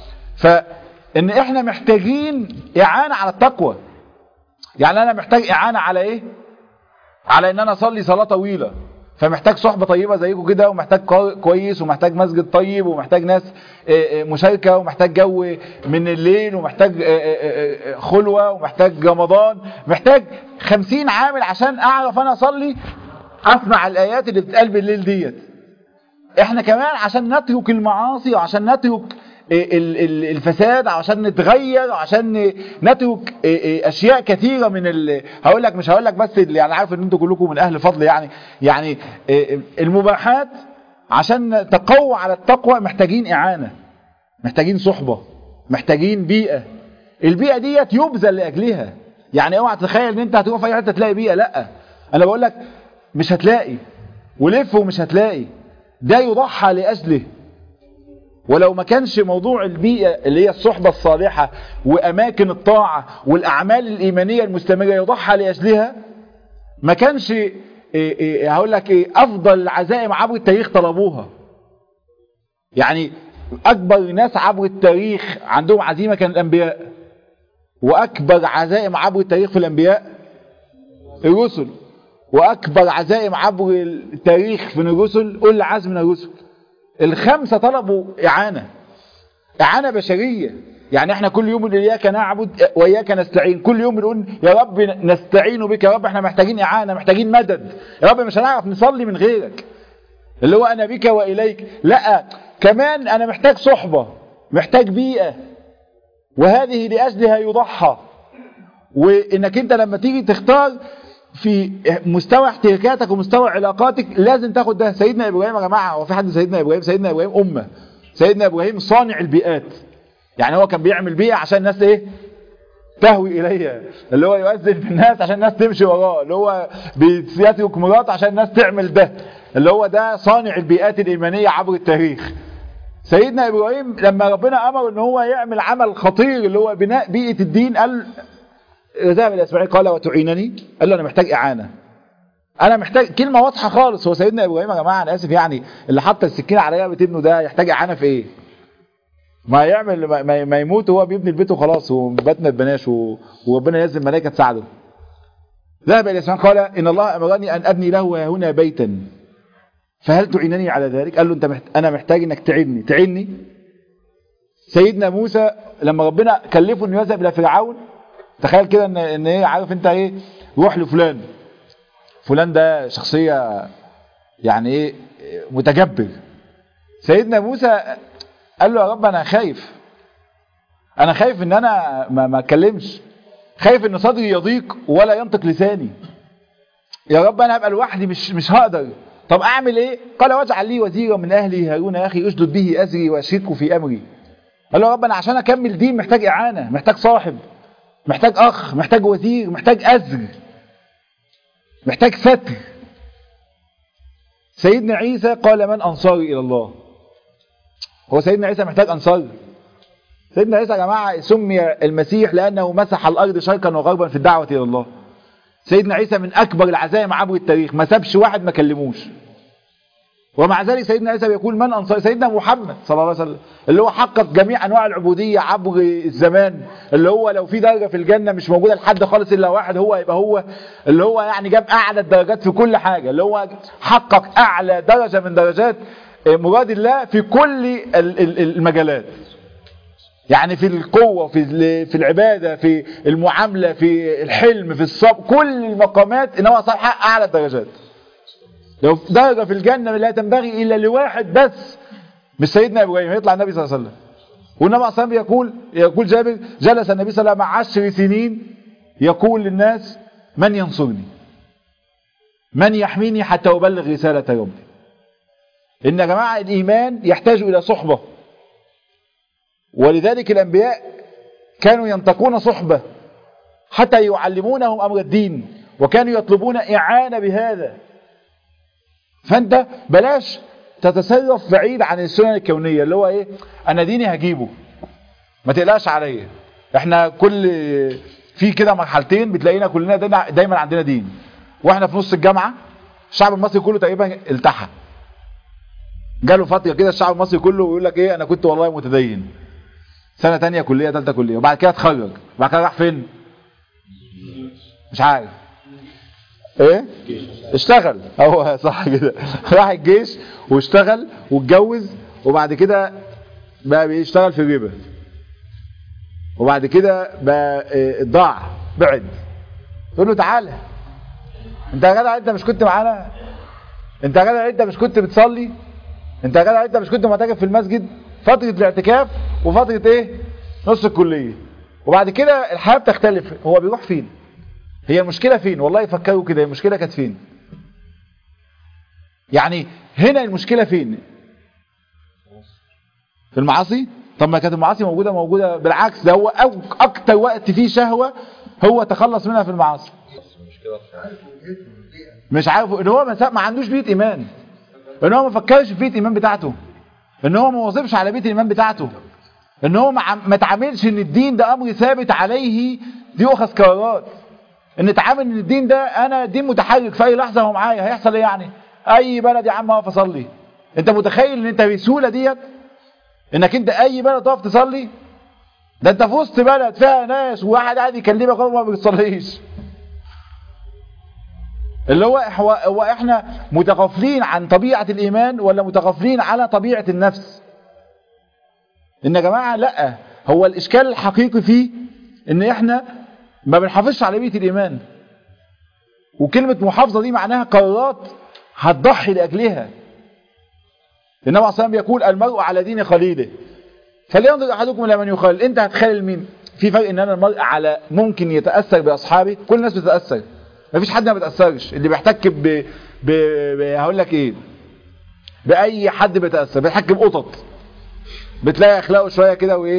فان احنا محتاجين اعانة على التقوى. يعني انا محتاج اعانة على ايه؟ على ان انا اصلي صلاة طويلة، فمحتاج صحبة طيبة زيكم كده، ومحتاج كويس، ومحتاج مسجد طيب، ومحتاج ناس مشاركة، ومحتاج جو من الليل، ومحتاج خلوة، ومحتاج رمضان، محتاج 50 عامل عشان اعرف انا اصلي اسمع الايات اللي بتتقال بالليل ديت. احنا كمان عشان نترك المعاصي، وعشان نترك الفساد، عشان نتغير، عشان نترك اشياء كثيرة من مش هقول لك بس يعني عارف ان انتوا كلكم من اهل فضل، يعني المباحات. عشان نتقوى على التقوى محتاجين اعانة، محتاجين صحبة، محتاجين بيئة. البيئة ديت يبذل لاجلها. يعني اوعى تتخيل ان انت هتروح في اي حته تلاقي بيئة، لا، انا بقول لك مش هتلاقي، ولف ومش هتلاقي، ده يضحى لاجله. ولو ما كانش موضوع البيئة اللي هي الصحبة الصالحة وأماكن الطاعة والأعمال الإيمانية المستمرة يضحى لأجلها، ما كانش هقول لك أفضل العزائم عبر التاريخ طلبوها. يعني أكبر ناس عبر التاريخ عندهم عزيمة كان الأنبياء، وأكبر عزائم عبر التاريخ في الأنبياء الرسل، وأكبر عزائم عبر التاريخ في الرسل أولي العزم من الرسل. الخمسة طلبوا إعانة بشرية. يعني احنا كل يوم بنقول إياك نعبد وإياك نستعين، كل يوم بنقول يا رب نستعين بك، يا رب احنا محتاجين إعانة، محتاجين مدد، يا رب مش هنعرف نصلي من غيرك، اللي هو أنا بك وإليك. لا، كمان أنا محتاج صحبة، محتاج بيئة، وهذه لأجلها يضحى. وإنك أنت لما تيجي تختار في مستوى احتياجاتك ومستوى علاقاتك لازم تاخد ده. سيدنا إبراهيم يا جماعة، هو في حد سيدنا إبراهيم؟ سيدنا إبراهيم أمة. سيدنا إبراهيم صانع البيئات. يعني هو كان بيعمل بيئة عشان الناس ايه تهوي اليها، اللي هو يؤذن في الناس عشان الناس تمشي وراه، اللي هو بيترك مرات عشان الناس تعمل ده، اللي هو ده صانع البيئات الإيمانية عبر التاريخ. سيدنا إبراهيم لما ربنا أمر ان هو يعمل عمل خطير اللي هو بناء بيئة الدين، قال ذهب إلى إسماعيل قال وتعينني، قال له أنا محتاج إعانة، أنا محتاج كلمة واضحة خالص. هو سيدنا إبراهيم يا جماعة أنا آسف يعني، اللي حط السكينة على رقبة ابنه ده يحتاج إعانة في إيه؟ ما يعمل ما يموت وهو بيبني البيت وخلاص وبات ما اتبناش وربنا ينزل ملائكة تساعده. ذهب إلى إسماعيل قال إن الله أمرني أن أبني له هنا بيتا فهل تعينني على ذلك؟ قال له أنت أنا محتاج إنك تعيني. سيدنا موسى لما ربنا كلفه إنه يذهب إلى فرعون، تخيل كده إن إيه، عارف أنت إيه، روح لفلان، فلان ده شخصية يعني إيه متجبر. سيدنا موسى قال له يا رب أنا خايف إن أنا ما أتكلمش، خايف إن صدري يضيق ولا ينطق لساني، يا رب أنا هبقى لوحدي مش هقدر، طب أعمل إيه؟ قال واجعل لي وزيرا من أهلي هارون أخي أشدد به أزري وأشركه في أمري. قال له يا رب أنا عشان أكمل دين محتاج إعانة، محتاج صاحب، محتاج أخ، محتاج وزير، محتاج أزر، محتاج ستر. سيدنا عيسى قال من أنصاري إلى الله؟ هو سيدنا عيسى محتاج أنصار؟ سيدنا عيسى يا جماعة سمي المسيح لأنه مسح الأرض شرقا وغربا في الدعوة إلى الله. سيدنا عيسى من أكبر العزائم عبر التاريخ، ما سابش واحد ما كلموش، ومع ذلك سيدنا عيسى بيقول من أنصار؟ سيدنا محمد صلى الله عليه وسلم اللي هو حقق جميع أنواع العبودية عبر الزمان، اللي هو لو في درجة في الجنة مش موجودة لحد خالص إلا واحد هو يبقى هو، اللي هو يعني جاب أعلى الدرجات في كل حاجة، اللي هو حقق أعلى درجة من درجات مراد الله في كل المجالات، يعني في القوة، في العبادة، في المعاملة، في الحلم، في الصبر، كل المقامات إنما صار حق أعلى الدرجات. لو درجة في الجنة لا تنبغي إلا لواحد بس مش سيدنا إبراهيم يطلع النبي صلى الله عليه وسلم. والنبي صلى الله عليه وسلم يقول جابر جلس النبي صلى الله عليه وسلم 10 سنين يقول للناس من ينصرني من يحميني حتى أبلغ رسالة ربي. إن يا جماعة الإيمان يحتاج إلى صحبة، ولذلك الأنبياء كانوا ينتقون صحبة حتى يعلمونهم أمر الدين، وكانوا يطلبون إعانة بهذا. فأنت بلاش تتصرف بعيد عن السنن الكونية، اللي هو إيه، أنا ديني هجيبه ما تقلقش عليا. إحنا كل في كده مرحلتين بتلاقينا كلنا دايما عندنا دين، وإحنا في نص الجامعة الشعب المصري كله تقريبا التحى، جاله فترة كده الشعب المصري كله ويقول لك إيه أنا كنت والله متدين، سنة تانية كلية ثالثة كلية، وبعد كده اتخرج، وبعد كده راح فين؟ مش عارف ايه؟ اشتغل، هو صح كده، راح الجيش واشتغل واتجوز، وبعد كده بقى بيشتغل في الربا، وبعد كده بقى ضاع بعد. تقول له تعالى انت يا جدع، انت مش كنت معانا؟ انت يا جدع انت مش كنت بتصلي؟ انت يا جدع انت مش كنت معتكف في المسجد؟ فترة الاعتكاف وفترة ايه؟ نص الكلية. وبعد كده الحياة بتختلف، هو بيروح فين؟ هي المشكلة فين؟ والله يفكروا كده، المشكلة كانت فين؟ يعني هنا المشكلة فين؟ في المعاصي؟ طب ما كانت المعاصي موجودة بالعكس، ده هو اكتر وقت فيه شهوة هو تخلص منها في المعاصي. مش عارف ان هو ما عندوش بيئة ايمان، ان هو ما فكرش في بيئة ايمان بتاعته، ان هو ما وظفش على بيئة الايمان بتاعته، ان هو ما تعاملش ان الدين ده امر ثابت عليه دي اخذ قرارات، ان تعامل ان الدين ده انا دين متحرك في اي لحظة هو معايا، هيحصل ايه يعني؟ اي بلد يا عم اقف اصلي. انت متخيل ان انت بسهولة ديت انك انت اي بلد تقف تصلي؟ ده انت في وسط بلد فيها ناس وواحد قاعد يكلمك وهو ما بيصليش، اللي هو احنا متغافلين عن طبيعة الايمان ولا متغافلين على طبيعة النفس؟ ان يا جماعة لا، هو الاشكال الحقيقي فيه ان احنا ما بنحافظش على بيئة الايمان، وكلمة محافظة دي معناها قرارات هتضحي لاجلها. النبي عليه الصلاة والسلام بيقول المرء على دين خليله فلينظر احدكم الى من يخالل. انت هتخالل مين؟ في فرق ان انا المرء على ممكن يتأثر باصحابي، كل الناس بتتأثر، مفيش حد ما بيتأثرش، اللي بيحتك هقول لك ايه، باي حد بيتأثر، بيحتك بقطط بتلاقي اخلاقه شوية كده وايه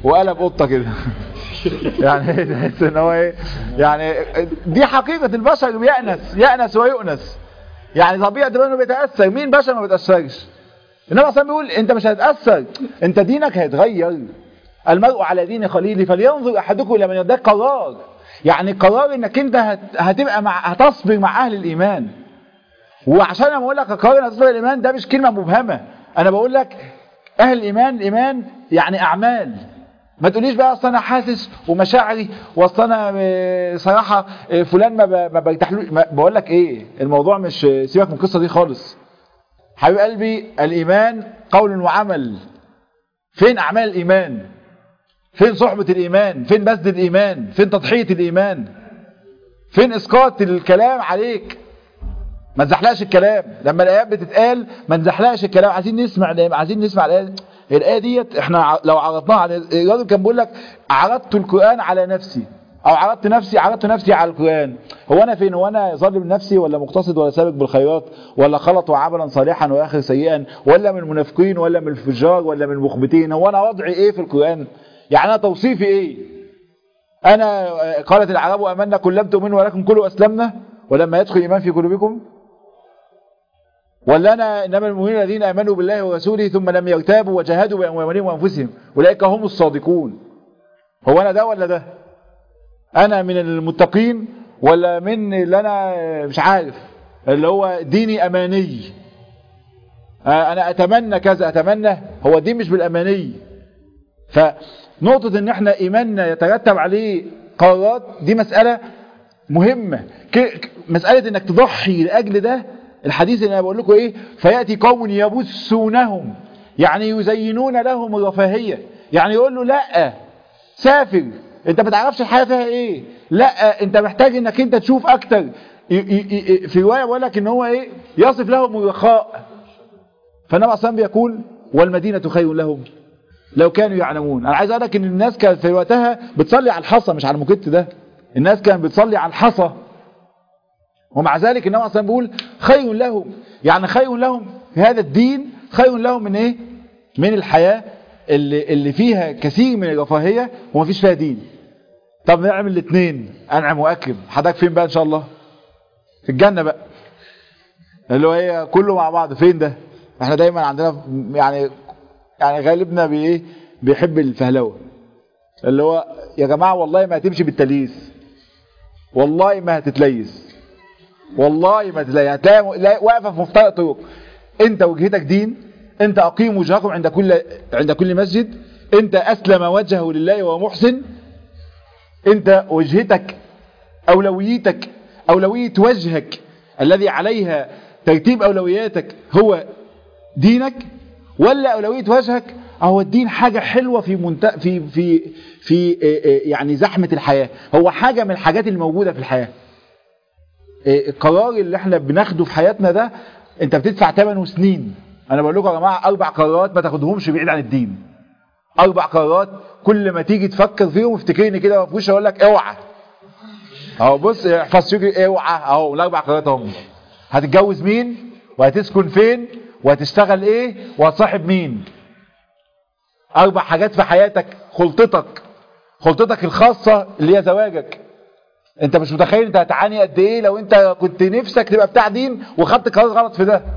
وقلب قطه كده. يعني تحس ان هو ايه، يعني دي حقيقه البشر، يأنس ويؤنس. يعني طبيعه انه بيتاثر، مين بشر ما بيتاثرش؟ النبي اصلا بيقول انت مش هتتاثر، انت دينك هيتغير. المرء على دين خليله فلينظر احدكم الى من يدعي. قرار، يعني قرار انك انت هتبقى هتصبر مع اهل الايمان. وعشان انا بقول لك قرار انك تصبر الايمان، ده مش كلمه مبهمه، انا بقول لك اهل الايمان يعني اعمال. ما تقوليش بقى اصل انا حاسس ومشاعري، واصل انا صراحه فلان ما برتاحلوش. بقول لك ايه، الموضوع مش سيبك من القصه دي خالص. حبيب قلبي، الايمان قول وعمل. فين اعمال الايمان؟ فين صحبه الايمان؟ فين بذل الايمان؟ فين تضحيه الايمان؟ فين اسقاط الكلام عليك؟ ما نزحلقش الكلام لما الايات بتتقال، ما نزحلقش الكلام. عايزين نسمع الايه ديت. احنا لو عرضناها على الراجل كان بيقول لك عرضت القران على نفسي، او عرضت نفسي على القران. هو انا فين؟ هو انا ظالم نفسي، ولا مقتصد، ولا سابق بالخيرات، ولا خلط وعملا صالحا واخر سيئا، ولا من المنافقين، ولا من الفجار، ولا من المخبتين؟ هو انا وضعي ايه في القران؟ يعني انا توصيفي ايه؟ انا قالت العرب امنا قل لم تؤمنوا ولكن قولوا اسلمنا ولما يدخل الايمان في قلوبكم؟ ولا انا انما المؤمنون الذين امنوا بالله ورسوله ثم لم يرتابوا وجاهدوا باموالهم وانفسهم اولئك هم الصادقون؟ هو انا ده ولا ده؟ انا من المتقين ولا من اللي انا مش عارف، اللي هو ديني اماني؟ انا اتمنى كذا، اتمنى. هو الدين مش بالاماني. فنقطة ان احنا ايماننا يترتب عليه قرارات، دي مسألة مهمة. مسألة انك تضحي لاجل ده. الحديث اللي انا بقول لكم ايه، فيأتي قوم يبثونهم، يعني يزينون لهم الرفاهية. يعني يقول له لا سافر، انت ما تعرفش الحياة فيها ايه، لا انت محتاج انك انت تشوف اكتر. في رواية بقول لك ان هو ايه، يصف لهم الرخاء. فالنبي اصلا بيقول والمدينة خير لهم لو كانوا يعلمون. انا عايز اقول لك ان الناس كانت في وقتها بتصلي على الحصى مش على المكت ده. الناس كانت بتصلي على الحصى، ومع ذلك النبي اصلا بيقول خير لهم. يعني خير لهم في هذا الدين، خير لهم من ايه؟ من الحياة اللي فيها كثير من الرفاهية وما فيش فيها دين. طب نعمل الاثنين، انعم واكرم. حضرتك فين بقى ان شاء الله؟ في الجنة بقى، اللي هو ايه كله مع بعض. فين ده؟ احنا دايما عندنا يعني غالبنا بايه، بيحب الفهلوه، اللي هو يا جماعه والله ما هتمشي بالتليس، والله ما هتتليس، والله ما هتتليس. هتلاقي واقفه في مفترق طرق. انت وجهتك دين، انت اقيم وجهكم عند كل مسجد، انت اسلم وجهه لله وهو محسن، انت وجهتك اولويتك اولويه وجهك الذي عليها ترتيب اولوياتك هو دينك، ولا اولويه وجهك هو الدين حاجه حلوه في يعني زحمه الحياه، هو حاجه من الحاجات الموجوده في الحياه. القرار اللي احنا بناخده في حياتنا ده انت بتدفع 8 سنين. انا بقول لكم يا جماعه 4 قرارات ما تاخدهمش بعيد عن الدين. 4 قرارات كل ما تيجي تفكر فيهم افتكرني كده وفوش اقول لك اوعى. اهو بص احفظ شكري اوعى. اهو ال4 قرارات هم. هتتجوز مين، وهتسكن فين، وهتشتغل ايه، وهتصاحب مين. 4 حاجات في حياتك. خلطتك الخاصة اللي هي زواجك. انت مش متخيل انت هتعاني قد ايه لو انت كنت نفسك تبقى بتاع دين وخدت قرار غلط في ده.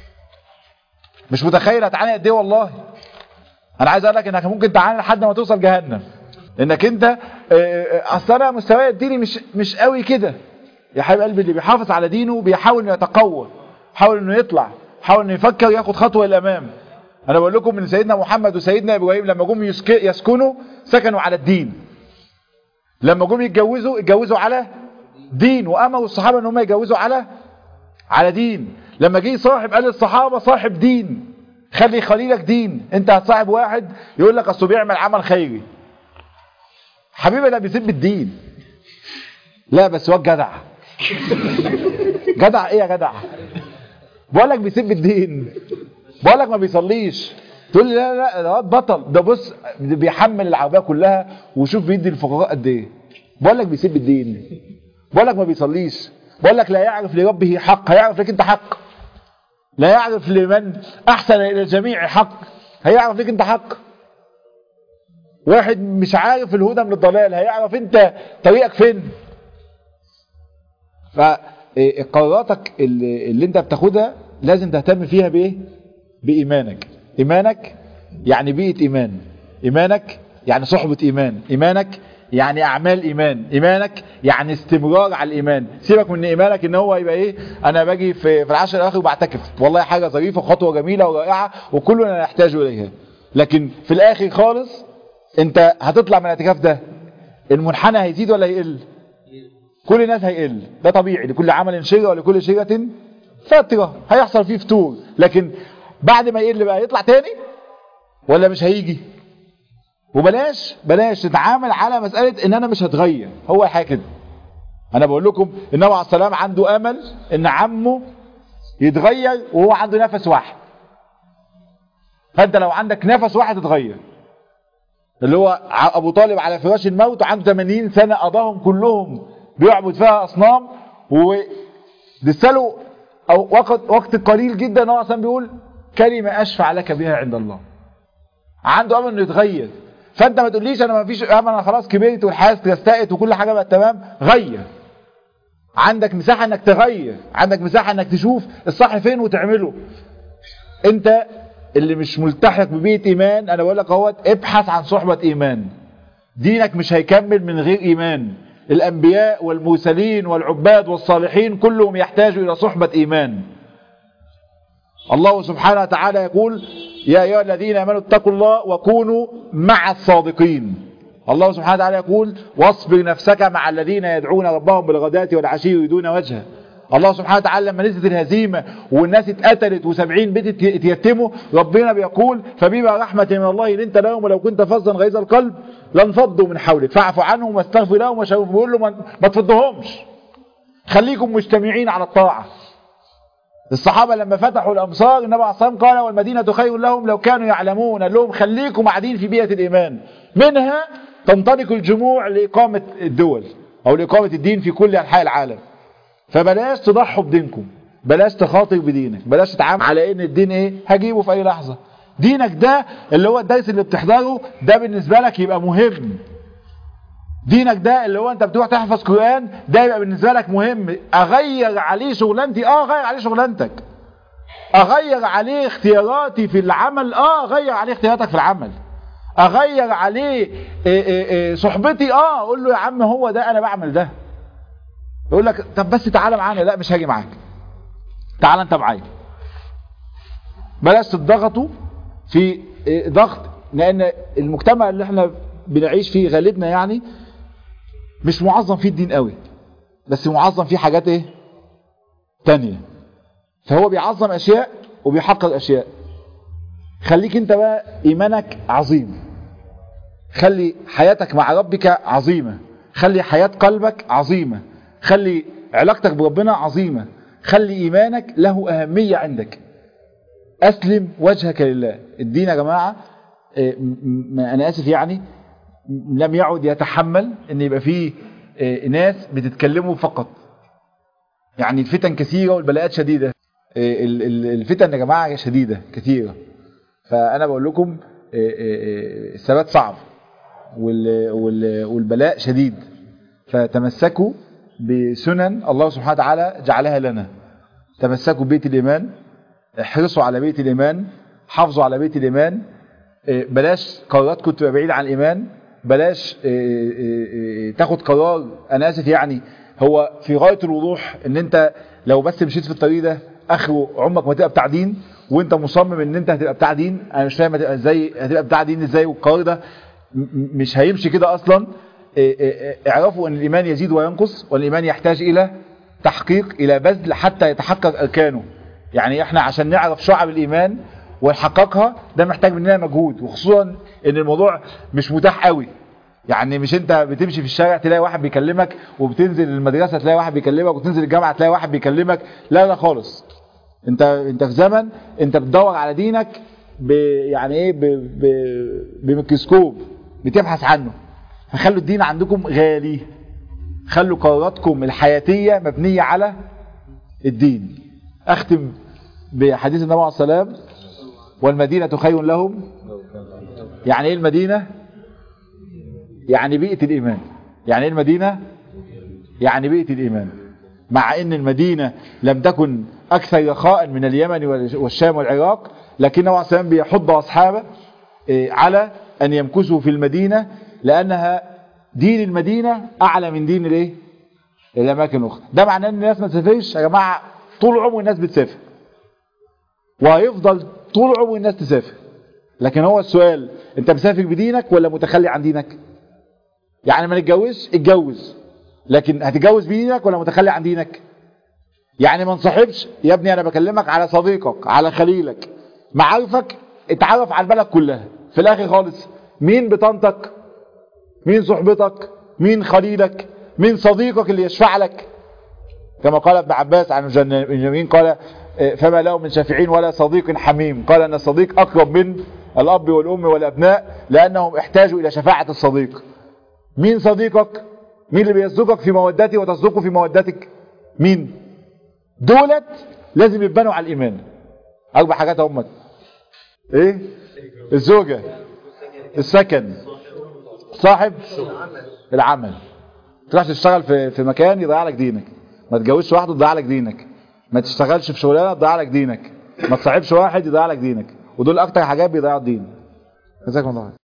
مش متخيل هتعاني قد ايه والله. انا عايز اقول لك انك ممكن تعاني لحد ما توصل جهنم، انك انت اصل انا مستواي الديني مش قوي كده. يا حبيب قلبي، اللي بيحافظ على دينه بيحاول انه يتقوى، بيحاول انه يطلع، بيحاول انه يفكر ياخد خطوه للامام. انا بقول لكم من سيدنا محمد وسيدنا ابراهيم لما جم يسكنوا سكنوا على الدين. لما جم اتجوزوا على دين، وامروا الصحابه ان هم يتجوزوا على دين. لما جه صاحب قال للصحابه صاحب دين، خلي خليلك دين. انت هتصاحب واحد يقول لك اصله بيعمل عمل خيري، حبيبي ده بيسيب الدين. لا بس هو جدع. جدع ايه يا جدع؟ بقول لك بيسيب الدين، بقول لك ما بيصليش، تقول لي لا ده بطل، ده بص بيحمل العربيه كلها وشوف بيدي الفقراء قد ايه. بقول لك بيسيب الدين، بقول لك ما بيصليش، بقول لك لا يعرف لربه حق، هيعرف لك انت حق. لا يعرف لمن احسن الى الجميع حق، هيعرف لك انت حق. واحد مش عارف الهدى من الضلال، هيعرف انت طريقك فين؟ فقراراتك اللي انت بتاخدها لازم تهتم فيها بايه؟ بايمانك. ايمانك يعني بيئة ايمان، ايمانك يعني صحبة ايمان، ايمانك يعني اعمال ايمان، ايمانك يعني استمرار على الايمان. سيبك من ايمانك ان هو يبقى ايه، انا باجي في العشر الاخر وبعتكف، والله حاجة ظريفة خطوة جميلة ورائعة وكلنا نحتاج اليها، لكن في الاخر خالص انت هتطلع من الاعتكاف ده المنحنى هيزيد ولا هيقل؟ كل الناس هيقل، ده طبيعي، لكل عمل شجرة ولكل شجرة فترة هيحصل فيه فتور، لكن بعد ما يقل بقى يطلع تاني ولا مش هيجي؟ وبلاش تتعامل على مسألة ان انا مش هتغير، هو حاجة كده. انا بقول لكم النبي عليه السلام عنده امل ان عمه يتغير وهو عنده نفس واحد، فانت لو عندك نفس واحد تتغير، اللي هو ابو طالب على فراش الموت وعنده 80 سنة قضاهم كلهم بيعبد فيها اصنام، ودساله او وقت قليل جدا هو اصلا بيقول كلمة اشفع لك بها عند الله، عنده امل انه يتغير. فانت ما تقوليش انا ما فيش امل، انا خلاص كبرت والحياه استقت وكل حاجه بقت تمام. غير، عندك مساحه انك تغير، عندك مساحه انك تشوف الصح فين وتعمله. انت اللي مش ملتحق ببيئه ايمان، انا بقول لك اهوت ابحث عن صحبه ايمان. دينك مش هيكمل من غير ايمان. الانبياء والمرسلين والعباد والصالحين كلهم يحتاجوا الى صحبه ايمان. الله سبحانه وتعالى يقول يا أيها الذين آمنوا اتقوا الله وكونوا مع الصادقين. الله سبحانه وتعالى يقول واصبر نفسك مع الذين يدعون ربهم بالغداة والعشي يريدون وجهه. الله سبحانه وتعالى لما نزلت الهزيمة والناس اتقتلت و70 بيت اتيتموا، ربنا بيقول فبما رحمة من الله لنت لهم ولو كنت فظا غليظ القلب لانفضوا من حولك فاعف عنهم واستغفر لهم وشاورهم. بيقول له ما تفضهمش، خليكم مجتمعين على الطاعة. الصحابة لما فتحوا الأمصار النبي عليه الصلاة والسلام قال والمدينة خير لهم لو كانوا يعلمون، قال لهم خليكم قاعدين في بيئة الإيمان، منها تنطلق الجموع لإقامة الدول أو لإقامة الدين في كل أنحاء العالم. فبلاش تضحوا بدينكم، بلاش تخاطر بدينك، بلاش تتعامل على إن الدين إيه هجيبه في أي لحظة. دينك ده اللي هو الدرس اللي بتحضره ده بالنسبة لك يبقى مهم. دينك ده اللي هو انت بتروح تحفظ قرآن ده يبقى بالنسبة لك مهم. اغير عليه شغلانتي، اغير عليه شغلانتك. اغير عليه اختياراتي في العمل، اغير عليه اختياراتك في العمل. اغير عليه صحبتي، اقول له يا عم هو ده انا بعمل ده. يقول لك طب بس تعالى معانا، لا مش هاجي معاك، تعالى انت معايا. بلاش تضغطوا في ضغط، لان المجتمع اللي احنا بنعيش فيه غالبنا يعني مش معظم فيه الدين قوي، بس معظم فيه حاجات ايه تانية. فهو بيعظم اشياء وبيحقق اشياء. خليك انت بقى ايمانك عظيم، خلي حياتك مع ربك عظيمة، خلي حياة قلبك عظيمة، خلي علاقتك بربنا عظيمة، خلي ايمانك له اهمية عندك. اسلم وجهك لله. الدين يا جماعة انا اسف يعني لم يعد يتحمل ان يبقى فيه ناس بتتكلموا فقط. يعني الفتن كثيرة والبلاءات شديدة، الفتن يا جماعة شديدة كثيرة. فأنا بقول لكم الثبات صعب والبلاء شديد، فتمسكوا بسنن الله سبحانه وتعالى جعلها لنا. تمسكوا ببيت الإيمان، احرصوا على بيت الإيمان، حافظوا على بيت الإيمان. بلاش قراراتكم تبقى بعيدة عن الإيمان. بلاش تاخد قرار، أنا آسف يعني هو في غاية الوضوح ان انت لو بس مشيت في الطريق ده اخره عمرك ما تبقى بتاع دين، وانت مصمم ان انت هتبقى بتاع دين. انا مش فاهم هتبقى بتاع دين ازاي، والقرار ده مش هيمشي كده اصلا. اعرفوا ان الايمان يزيد وينقص، والايمان يحتاج الى تحقيق، الى بذل حتى يتحقق اركانه. يعني احنا عشان نعرف شعب الايمان ونحققها ده محتاج مننا مجهود، وخصوصا ان الموضوع مش متاح قوي. يعني مش انت بتمشي في الشارع تلاقي واحد بيكلمك، وبتنزل المدرسة تلاقي واحد بيكلمك، وتنزل الجامعة تلاقي واحد بيكلمك. لا خالص. انت في زمن انت بتدور على دينك يعني ايه بميكروسكوب بتبحث عنه. فخلوا الدين عندكم غالي، خلوا قراراتكم الحياتية مبنية على الدين. اختم بحديث النبي عليه الصلاة والسلام والمدينة خير لهم. يعني ايه المدينة؟ يعني بيئة الإيمان. يعني إيه المدينة؟ يعني بيئة الإيمان. مع أن المدينة لم تكن أكثر رخاء من اليمن والشام والعراق، لكن النبي عليه الصلاة والسلام بيحض أصحابه على أن يمكثوا في المدينة، لأنها دين المدينة أعلى من دين الإيه؟ الأماكن الأخرى. ده معناه أن الناس ما تسافرش يا جماعة. طول عمر الناس بتسافر، وهيفضل طول عمر الناس تسافر. لكن هو السؤال، أنت مسافر بدينك ولا متخلي عن دينك؟ يعني ما نتجوزش، اتجوز، لكن هتتجوز بدينك ولا متخلي عن دينك؟ يعني ما نصاحبش يا ابني، أنا بكلمك على صديقك، على خليلك، معارفك، اتعرف على البلد كلها. في الآخر خالص مين بطانتك؟ مين صحبتك؟ مين خليلك؟ مين صديقك اللي يشفع لك؟ كما قال ابن عباس عن المجنبين قال فما له من شافعين ولا صديق حميم. قال أن الصديق أقرب من الأب والأم والأبناء، لأنهم احتاجوا إلى شفاعة الصديق. مين صديقك؟ مين اللي بيصدقك في مودته وتصدقه في مودتك؟ مين؟ دولت لازم يبنوا على الإيمان. أربع حاجات هم: إيه؟ الزوجة، السكن، صاحب العمل. تروح تشتغل في مكان يضيع لك دينك، ما تتجوزش واحد يضيع لك دينك، ما تشتغلش في شغلانه يضيع لك دينك، ما تصاحبش واحد يضيع لك دينك. ودول اكتر حاجات بيضيعوا الدين. جزاكم الله خير.